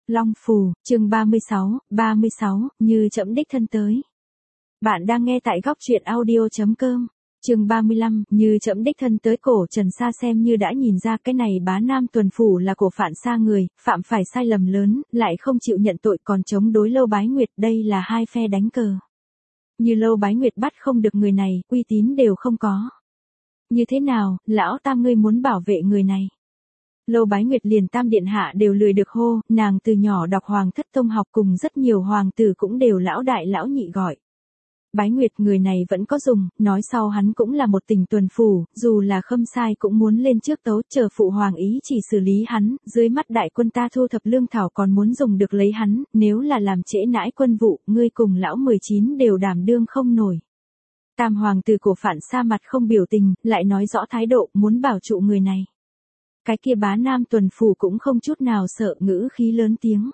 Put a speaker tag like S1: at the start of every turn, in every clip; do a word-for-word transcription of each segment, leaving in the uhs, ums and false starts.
S1: Long Phù, chương ba mươi sáu, ba mươi sáu, như trẫm đích thân tới. Bạn đang nghe tại góc truyện audio chấm com. Chương ba mươi lăm, như trẫm đích thân tới. Cổ Trần Sa xem như đã nhìn ra cái này bá Nam Tuần Phủ là cổ phản xa người, phạm phải sai lầm lớn, lại không chịu nhận tội còn chống đối Lâu Bái Nguyệt, đây là hai phe đánh cờ. Như Lâu Bái Nguyệt bắt không được người này, uy tín đều không có. Như thế nào, lão tam ngươi muốn bảo vệ người này? Lâu Bái Nguyệt liền tam điện hạ đều lười được hô, nàng từ nhỏ đọc Hoàng Thất Tông học cùng rất nhiều hoàng tử cũng đều lão đại lão nhị gọi. Bái Nguyệt người này vẫn có dùng, nói sau hắn cũng là một tỉnh tuần phủ, dù là khâm sai cũng muốn lên trước tấu, chờ phụ hoàng ý chỉ xử lý hắn, dưới mắt đại quân ta thu thập lương thảo còn muốn dùng được lấy hắn, nếu là làm trễ nãi quân vụ, ngươi cùng lão mười chín đều đảm đương không nổi. Tam hoàng tử cổ phản xa mặt không biểu tình, lại nói rõ thái độ, muốn bảo trụ người này. Cái kia bá Nam Tuần Phủ cũng không chút nào sợ, ngữ khí lớn tiếng.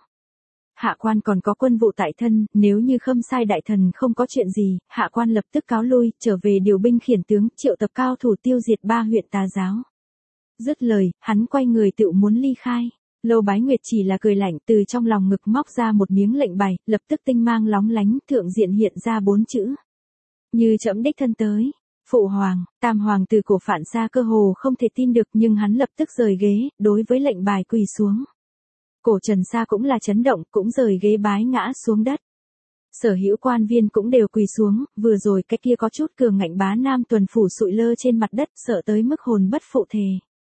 S1: Hạ quan còn có quân vụ tại thân, nếu như khâm sai đại thần không có chuyện gì, hạ quan lập tức cáo lui, trở về điều binh khiển tướng, triệu tập cao thủ tiêu diệt ba huyện tà giáo. Dứt lời, hắn quay người tựu muốn ly khai. Lâu Bái Nguyệt chỉ là cười lạnh, từ trong lòng ngực móc ra một miếng lệnh bài, lập tức tinh mang lóng lánh, thượng diện hiện ra bốn chữ. Như trẫm đích thân tới. Phụ hoàng, tam hoàng từ cổ phản xa cơ hồ không thể tin được, nhưng hắn lập tức rời ghế, đối với lệnh bài quỳ xuống. Cổ Trần Sa cũng là chấn động, cũng rời ghế bái ngã xuống đất. Sở hữu quan viên cũng đều quỳ xuống, vừa rồi cái kia có chút cường ngạnh bá Nam Tuần Phủ sụi lơ trên mặt đất, sợ tới mức hồn bất phụ thề.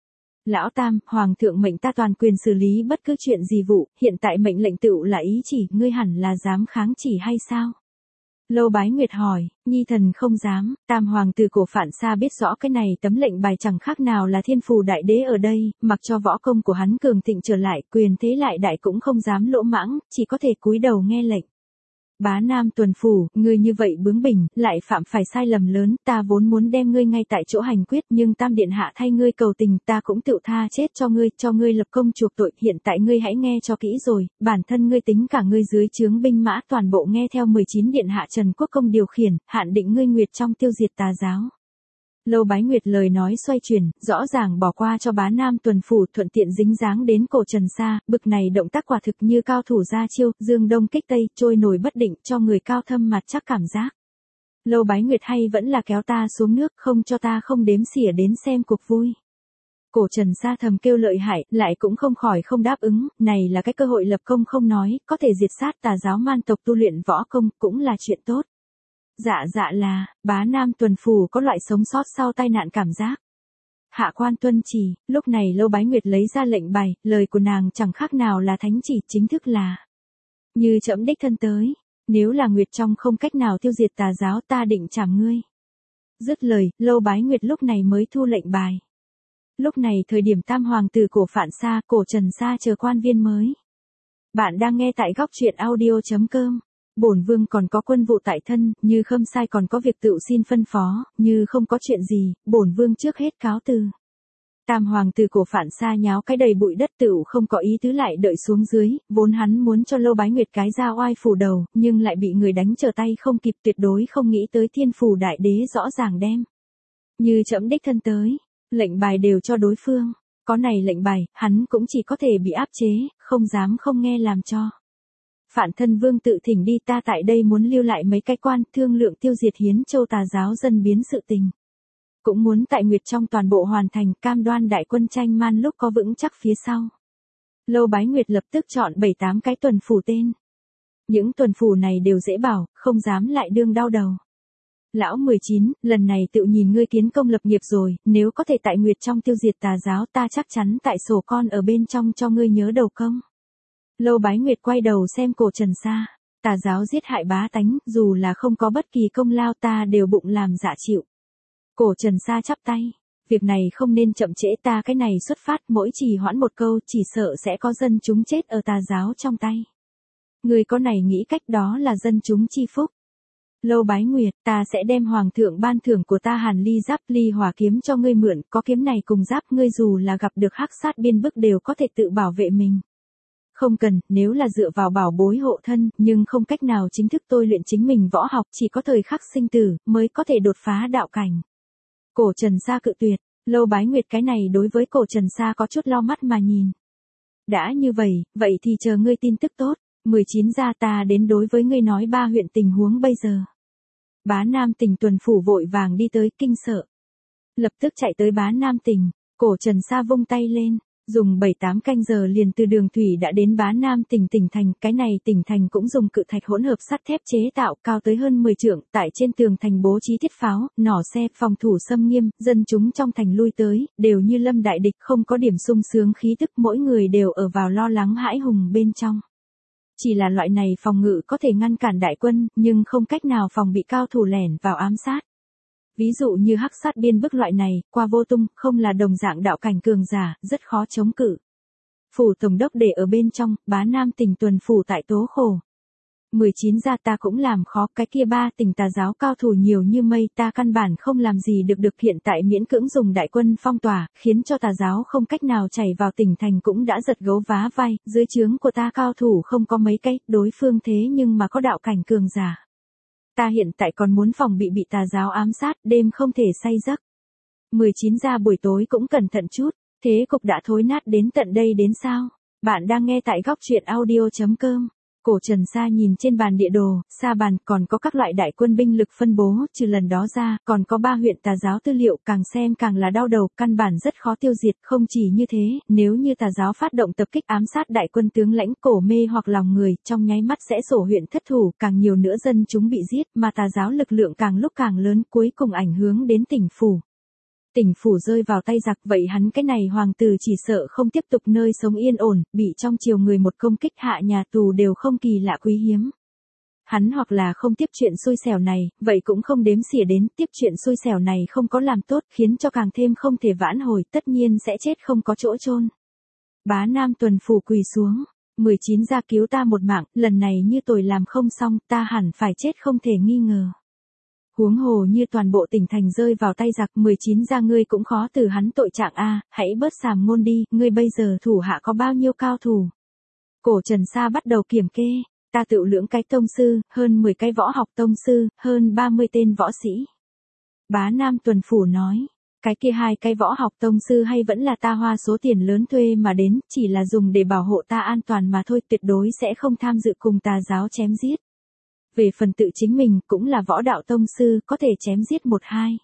S1: Lão tam, hoàng thượng mệnh ta toàn quyền xử lý bất cứ chuyện gì vụ, hiện tại mệnh lệnh tựu là ý chỉ, ngươi hẳn là dám kháng chỉ hay sao? Lâu Bái Nguyệt hỏi, nhi thần không dám, tam hoàng tử cổ phản xa biết rõ cái này tấm lệnh bài chẳng khác nào là thiên phù đại đế ở đây, mặc cho võ công của hắn cường thịnh trở lại, quyền thế lại đại cũng không dám lỗ mãng, chỉ có thể cúi đầu nghe lệnh. Bá Nam Tuần Phủ, ngươi như vậy bướng bỉnh, lại phạm phải sai lầm lớn, ta vốn muốn đem ngươi ngay tại chỗ hành quyết, nhưng tam điện hạ thay ngươi cầu tình, ta cũng tự tha chết cho ngươi, cho ngươi lập công chuộc tội, hiện tại ngươi hãy nghe cho kỹ rồi, bản thân ngươi tính cả ngươi dưới trướng binh mã toàn bộ nghe theo mười chín điện hạ Trần Quốc Công điều khiển, hạn định ngươi nguyệt trong tiêu diệt tà giáo. Lâu Bái Nguyệt lời nói xoay chuyển, rõ ràng bỏ qua cho bá Nam Tuần Phủ, thuận tiện dính dáng đến cổ Trần Sa, bực này động tác quả thực như cao thủ ra chiêu, dương đông kích tây, trôi nổi bất định, cho người cao thâm mặt chắc cảm giác. Lâu Bái Nguyệt hay vẫn là kéo ta xuống nước, không cho ta không đếm xỉa đến xem cuộc vui. Cổ Trần Sa thầm kêu lợi hại, lại cũng không khỏi không đáp ứng, này là cái cơ hội lập công không nói, có thể diệt sát tà giáo man tộc tu luyện võ công, cũng là chuyện tốt. Dạ dạ là, bá Nam Tuần Phủ có loại sống sót sau tai nạn cảm giác. Hạ quan tuân chỉ, lúc này Lâu Bái Nguyệt lấy ra lệnh bài, lời của nàng chẳng khác nào là thánh chỉ, chính thức là. Như trẫm đích thân tới, nếu là Nguyệt trong không cách nào tiêu diệt tà giáo ta định trảm ngươi. Dứt lời, Lâu Bái Nguyệt lúc này mới thu lệnh bài. Lúc này thời điểm tam hoàng tử cổ phản xa, cổ Trần Sa chờ quan viên mới. Bạn đang nghe tại góc truyện audio chấm com. Bổn vương còn có quân vụ tại thân, như khâm sai còn có việc tự xin phân phó, như không có chuyện gì, bổn vương trước hết cáo từ. Tam hoàng tử cổ phản xa nháo cái đầy bụi đất tựu không có ý tứ lại đợi xuống dưới, vốn hắn muốn cho Lâu Bái Nguyệt cái ra oai phủ đầu, nhưng lại bị người đánh trở tay không kịp, tuyệt đối không nghĩ tới thiên phủ đại đế rõ ràng đem. Như trẫm đích thân tới, lệnh bài đều cho đối phương, có này lệnh bài, hắn cũng chỉ có thể bị áp chế, không dám không nghe làm cho. Phản thân vương tự thỉnh đi, ta tại đây muốn lưu lại mấy cái quan, thương lượng tiêu diệt Hiến Châu tà giáo dân biến sự tình. Cũng muốn tại Nguyệt trong toàn bộ hoàn thành, cam đoan đại quân tranh man lúc có vững chắc phía sau. Lâu Bái Nguyệt lập tức chọn bảy tám cái tuần phủ tên. Những tuần phủ này đều dễ bảo, không dám lại đương đau đầu. Lão mười chín, lần này tự nhìn ngươi kiến công lập nghiệp rồi, nếu có thể tại Nguyệt trong tiêu diệt tà giáo ta chắc chắn tại sổ con ở bên trong cho ngươi nhớ đầu công. Lâu Bái Nguyệt quay đầu xem cổ Trần Sa, tà giáo giết hại bá tánh, dù là không có bất kỳ công lao ta đều bụng làm dạ chịu. Cổ Trần Sa chắp tay, việc này không nên chậm trễ, ta cái này xuất phát mỗi trì hoãn một câu chỉ sợ sẽ có dân chúng chết ở tà giáo trong tay. Người có này nghĩ cách đó là dân chúng chi phúc. Lâu Bái Nguyệt, ta sẽ đem hoàng thượng ban thưởng của ta Hàn Ly Giáp Ly Hỏa kiếm cho ngươi mượn, có kiếm này cùng giáp ngươi dù là gặp được hắc sát biên bức đều có thể tự bảo vệ mình. Không cần, nếu là dựa vào bảo bối hộ thân, nhưng không cách nào chính thức tôi luyện chính mình võ học, chỉ có thời khắc sinh tử, mới có thể đột phá đạo cảnh. Cổ Trần Sa cự tuyệt, Lâu Bái Nguyệt cái này đối với cổ Trần Sa có chút lo mắt mà nhìn. Đã như vậy, vậy thì chờ ngươi tin tức tốt. mười chín ra ta đến đối với ngươi nói ba huyện tình huống bây giờ. Bá Nam Tỉnh tuần phủ vội vàng đi tới, kinh sợ. Lập tức chạy tới Bá Nam Tỉnh, Cổ Trần Sa vung tay lên, dùng bảy tám canh giờ liền từ đường thủy đã đến Bá Nam Tỉnh tỉnh thành, cái này tỉnh thành cũng dùng cự thạch hỗn hợp sắt thép chế tạo, cao tới hơn mười trượng, tại trên tường thành bố trí thiết pháo, nỏ xe, phòng thủ xâm nghiêm, dân chúng trong thành lui tới, đều như lâm đại địch, không có điểm sung sướng khí tức, mỗi người đều ở vào lo lắng hãi hùng bên trong. Chỉ là loại này phòng ngự có thể ngăn cản đại quân, nhưng không cách nào phòng bị cao thủ lẻn vào ám sát. Ví dụ như hắc sát biên bức loại này, qua vô tung, không là đồng dạng đạo cảnh cường giả, rất khó chống cự. Phủ tổng đốc để ở bên trong, Bá Nam Tỉnh tuần phủ tại tố khổ. mười chín ra ta cũng làm khó, cái kia ba tỉnh tà giáo cao thủ nhiều như mây, ta căn bản không làm gì được được, hiện tại miễn cưỡng dùng đại quân phong tỏa, khiến cho tà giáo không cách nào chảy vào tỉnh thành cũng đã giật gấu vá vai, dưới trướng của ta cao thủ không có mấy cái, đối phương thế nhưng mà có đạo cảnh cường giả. Ta hiện tại còn muốn phòng bị bị tà giáo ám sát, đêm không thể say giấc. mười chín ra buổi tối cũng cẩn thận chút, thế cục đã thối nát đến tận đây đến sao? Bạn đang nghe tại góc truyện audio chấm com. Cổ Trần Sa nhìn trên bàn địa đồ, sa bàn còn có các loại đại quân binh lực phân bố, trừ lần đó ra, còn có ba huyện tà giáo tư liệu, càng xem càng là đau đầu, căn bản rất khó tiêu diệt, không chỉ như thế, nếu như tà giáo phát động tập kích ám sát đại quân tướng lãnh cổ mê hoặc lòng người, trong nháy mắt sẽ sổ huyện thất thủ, càng nhiều nữa dân chúng bị giết, mà tà giáo lực lượng càng lúc càng lớn, cuối cùng ảnh hưởng đến tỉnh phủ. Tỉnh phủ rơi vào tay giặc, vậy hắn cái này hoàng tử chỉ sợ không tiếp tục nơi sống yên ổn, bị trong triều người một công kích hạ nhà tù đều không kỳ lạ quý hiếm. Hắn hoặc là không tiếp chuyện xui xẻo này, vậy cũng không đếm xỉa đến, tiếp chuyện xui xẻo này không có làm tốt, khiến cho càng thêm không thể vãn hồi, tất nhiên sẽ chết không có chỗ chôn. Bá Nam tuần phủ quỳ xuống, mười chín ra cứu ta một mạng, lần này như tôi làm không xong, ta hẳn phải chết không thể nghi ngờ. Huống hồ như toàn bộ tỉnh thành rơi vào tay giặc, mười chín ra ngươi cũng khó từ hắn tội trạng a, hãy bớt sàm ngôn đi, ngươi bây giờ thủ hạ có bao nhiêu cao thủ? Cổ Trần Sa bắt đầu kiểm kê, ta tự lưỡng cái tông sư, hơn mười cái võ học tông sư, hơn ba mươi tên võ sĩ. Bá Nam tuần phủ nói, cái kia hai cái võ học tông sư hay vẫn là ta hoa số tiền lớn thuê mà đến, chỉ là dùng để bảo hộ ta an toàn mà thôi, tuyệt đối sẽ không tham dự cùng tà giáo chém giết. Về phần tự chính mình, cũng là võ đạo tông sư, có thể chém giết một hai.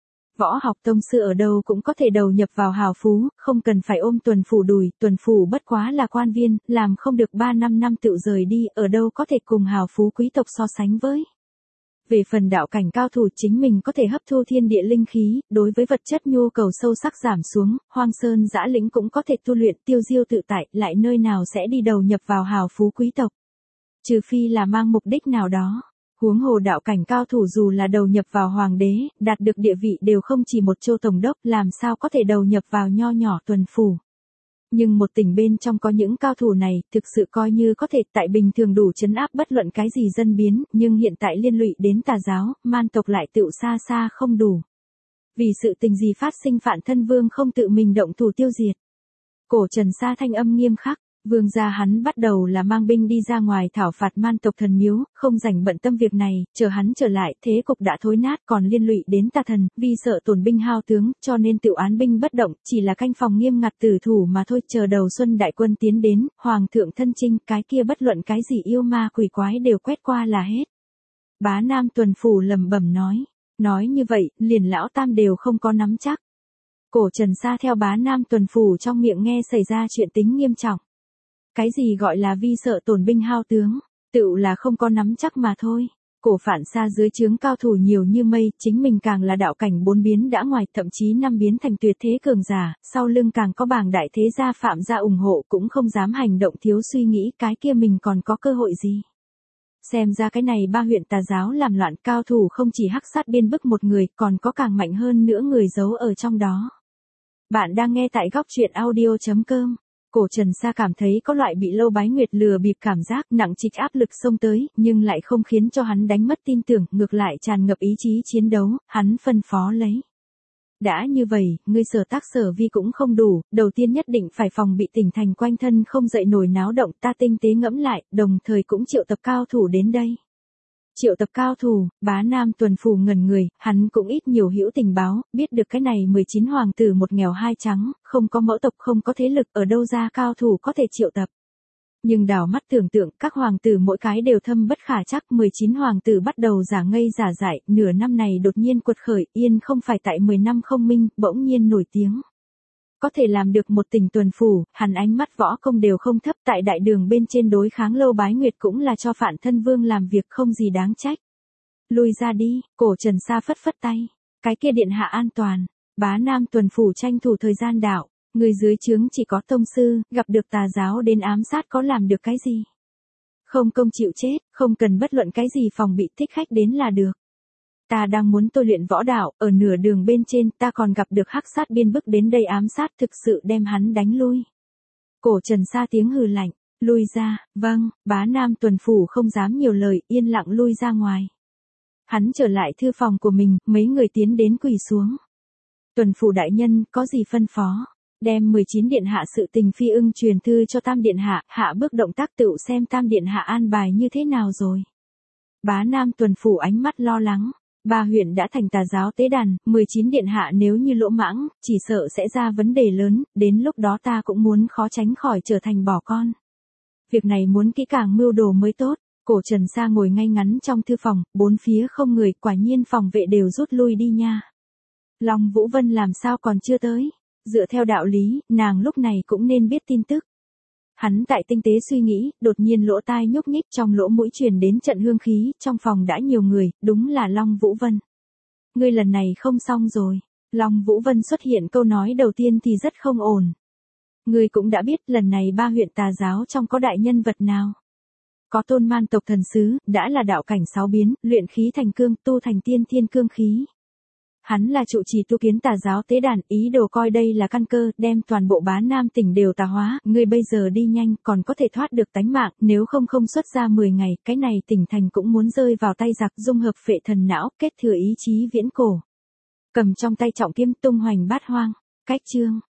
S1: Võ học tông sư ở đâu cũng có thể đầu nhập vào hào phú, không cần phải ôm tuần phủ đùi, tuần phủ bất quá là quan viên, làm không được ba năm năm tự rời đi, ở đâu có thể cùng hào phú quý tộc so sánh với. Về phần đạo cảnh cao thủ, chính mình có thể hấp thu thiên địa linh khí, đối với vật chất nhu cầu sâu sắc giảm xuống, hoang sơn dã lĩnh cũng có thể tu luyện tiêu diêu tự tại, lại nơi nào sẽ đi đầu nhập vào hào phú quý tộc. Trừ phi là mang mục đích nào đó. Huống hồ đạo cảnh cao thủ dù là đầu nhập vào hoàng đế, đạt được địa vị đều không chỉ một châu tổng đốc, làm sao có thể đầu nhập vào nho nhỏ tuần phủ. Nhưng một tỉnh bên trong có những cao thủ này, thực sự coi như có thể tại bình thường đủ trấn áp bất luận cái gì dân biến, nhưng hiện tại liên lụy đến tà giáo, man tộc lại tựu xa xa không đủ. Vì sự tình gì phát sinh Phạn Thân Vương không tự mình động thủ tiêu diệt. Cổ Trần Sa thanh âm nghiêm khắc. Vương gia hắn bắt đầu là mang binh đi ra ngoài thảo phạt man tộc thần miếu, không rảnh bận tâm việc này, chờ hắn trở lại, thế cục đã thối nát còn liên lụy đến tà thần, vì sợ tổn binh hao tướng, cho nên tự án binh bất động, chỉ là canh phòng nghiêm ngặt tử thủ mà thôi, chờ đầu xuân đại quân tiến đến, hoàng thượng thân chinh, cái kia bất luận cái gì yêu ma quỷ quái đều quét qua là hết. Bá Nam tuần phủ lẩm bẩm nói, nói như vậy, liền lão tam đều không có nắm chắc. Cổ Trần Sa theo Bá Nam tuần phủ trong miệng nghe xảy ra chuyện tính nghiêm trọng. Cái gì gọi là vi sợ tổn binh hao tướng, tựu là không có nắm chắc mà thôi. Cổ Phản Sa dưới trướng cao thủ nhiều như mây, chính mình càng là đạo cảnh bốn biến đã ngoài, thậm chí năm biến thành tuyệt thế cường giả, sau lưng càng có bảng đại thế gia Phạm gia ủng hộ, cũng không dám hành động thiếu suy nghĩ, cái kia mình còn có cơ hội gì. Xem ra cái này ba huyện tà giáo làm loạn, cao thủ không chỉ hắc sát biên bức một người, còn có càng mạnh hơn nữa người giấu ở trong đó. Bạn đang nghe tại góc truyện audio chấm com. Cổ Trần Sa cảm thấy có loại bị Lâu Bái Nguyệt lừa bịp cảm giác, nặng trịch áp lực xông tới, nhưng lại không khiến cho hắn đánh mất tin tưởng, ngược lại tràn ngập ý chí chiến đấu, hắn phân phó lấy. Đã như vậy, ngươi Sở Tác Sở Vi cũng không đủ, đầu tiên nhất định phải phòng bị tỉnh thành quanh thân không dậy nổi náo động, ta tinh tế ngẫm lại, đồng thời cũng triệu tập cao thủ đến đây. Triệu tập cao thủ, Bá Nam tuần phủ ngẩn người, hắn cũng ít nhiều hữu tình báo, biết được cái này mười chín hoàng tử một nghèo hai trắng, không có mẫu tộc không có thế lực, ở đâu ra cao thủ có thể triệu tập. Nhưng đảo mắt tưởng tượng, các hoàng tử mỗi cái đều thâm bất khả chắc, mười chín hoàng tử bắt đầu giả ngây giả dại, nửa năm này đột nhiên quật khởi, yên không phải tại mười năm không minh, bỗng nhiên nổi tiếng. Có thể làm được một tỉnh tuần phủ, hắn ánh mắt võ công đều không thấp, tại đại đường bên trên đối kháng Lâu Bái Nguyệt cũng là cho Phạn Thân Vương làm việc không gì đáng trách. Lui ra đi, cổ Trần Sa phất phất tay, cái kia điện hạ an toàn, Bá Nam tuần phủ tranh thủ thời gian đạo, người dưới trướng chỉ có tông sư, gặp được tà giáo đến ám sát có làm được cái gì? Không công chịu chết, không cần bất luận cái gì phòng bị, thích khách đến là được. Ta đang muốn tôi luyện võ đạo, ở nửa đường bên trên ta còn gặp được hắc sát biên bức đến đây ám sát, thực sự đem hắn đánh lui. Cổ Trần Sa tiếng hừ lạnh, lui ra, vâng, Bá Nam tuần phủ không dám nhiều lời, yên lặng lui ra ngoài. Hắn trở lại thư phòng của mình, mấy người tiến đến quỳ xuống. Tuần phủ đại nhân, có gì phân phó? Đem mười chín điện hạ sự tình phi ưng truyền thư cho Tam điện hạ, hạ bước động tác tựu xem Tam điện hạ an bài như thế nào rồi. Bá Nam tuần phủ ánh mắt lo lắng. Ba huyện đã thành tà giáo tế đàn, mười chín điện hạ nếu như lỗ mãng, chỉ sợ sẽ ra vấn đề lớn, đến lúc đó ta cũng muốn khó tránh khỏi trở thành bỏ con. Việc này muốn kỹ càng mưu đồ mới tốt. Cổ Trần Sa ngồi ngay ngắn trong thư phòng, bốn phía không người, quả nhiên phòng vệ đều rút lui đi nha. Long Vũ Vân làm sao còn chưa tới? Dựa theo đạo lý, nàng lúc này cũng nên biết tin tức. Hắn tại tinh tế suy nghĩ, đột nhiên lỗ tai nhúc nhích, trong lỗ mũi truyền đến trận hương khí, trong phòng đã nhiều người, đúng là Long Vũ Vân. Ngươi lần này không xong rồi. Long Vũ Vân xuất hiện câu nói đầu tiên thì rất không ổn. Ngươi cũng đã biết lần này ba huyện tà giáo trong có đại nhân vật nào. Có Tôn Man tộc thần sứ, đã là đạo cảnh sáu biến, luyện khí thành cương, tu thành tiên thiên cương khí. Hắn là trụ trì tu kiến tà giáo tế đàn, ý đồ coi đây là căn cơ, đem toàn bộ Bá Nam tỉnh đều tà hóa, ngươi bây giờ đi nhanh, còn có thể thoát được tánh mạng, nếu không không xuất ra mười ngày, cái này tỉnh thành cũng muốn rơi vào tay giặc, dung hợp phệ thần não, kết thừa ý chí viễn cổ. Cầm trong tay trọng kiếm tung hoành bát hoang, cách chương.